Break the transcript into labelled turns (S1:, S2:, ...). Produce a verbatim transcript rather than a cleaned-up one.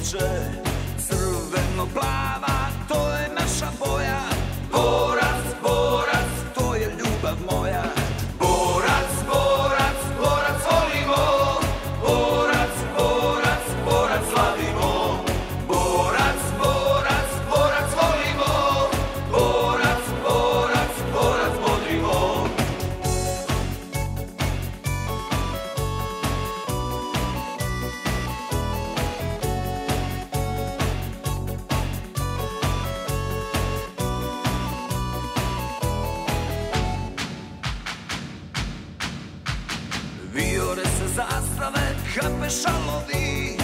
S1: priče. Crveno-plava, to je naša boja. Borac, borac, to je ljubav moja. Borac, borac, borac volimo. Borac, borac, borac slavimo. Borac, borac, borac volimo. Borac, borac, borac bodrimo. Vijore se zastave, kape šalovi.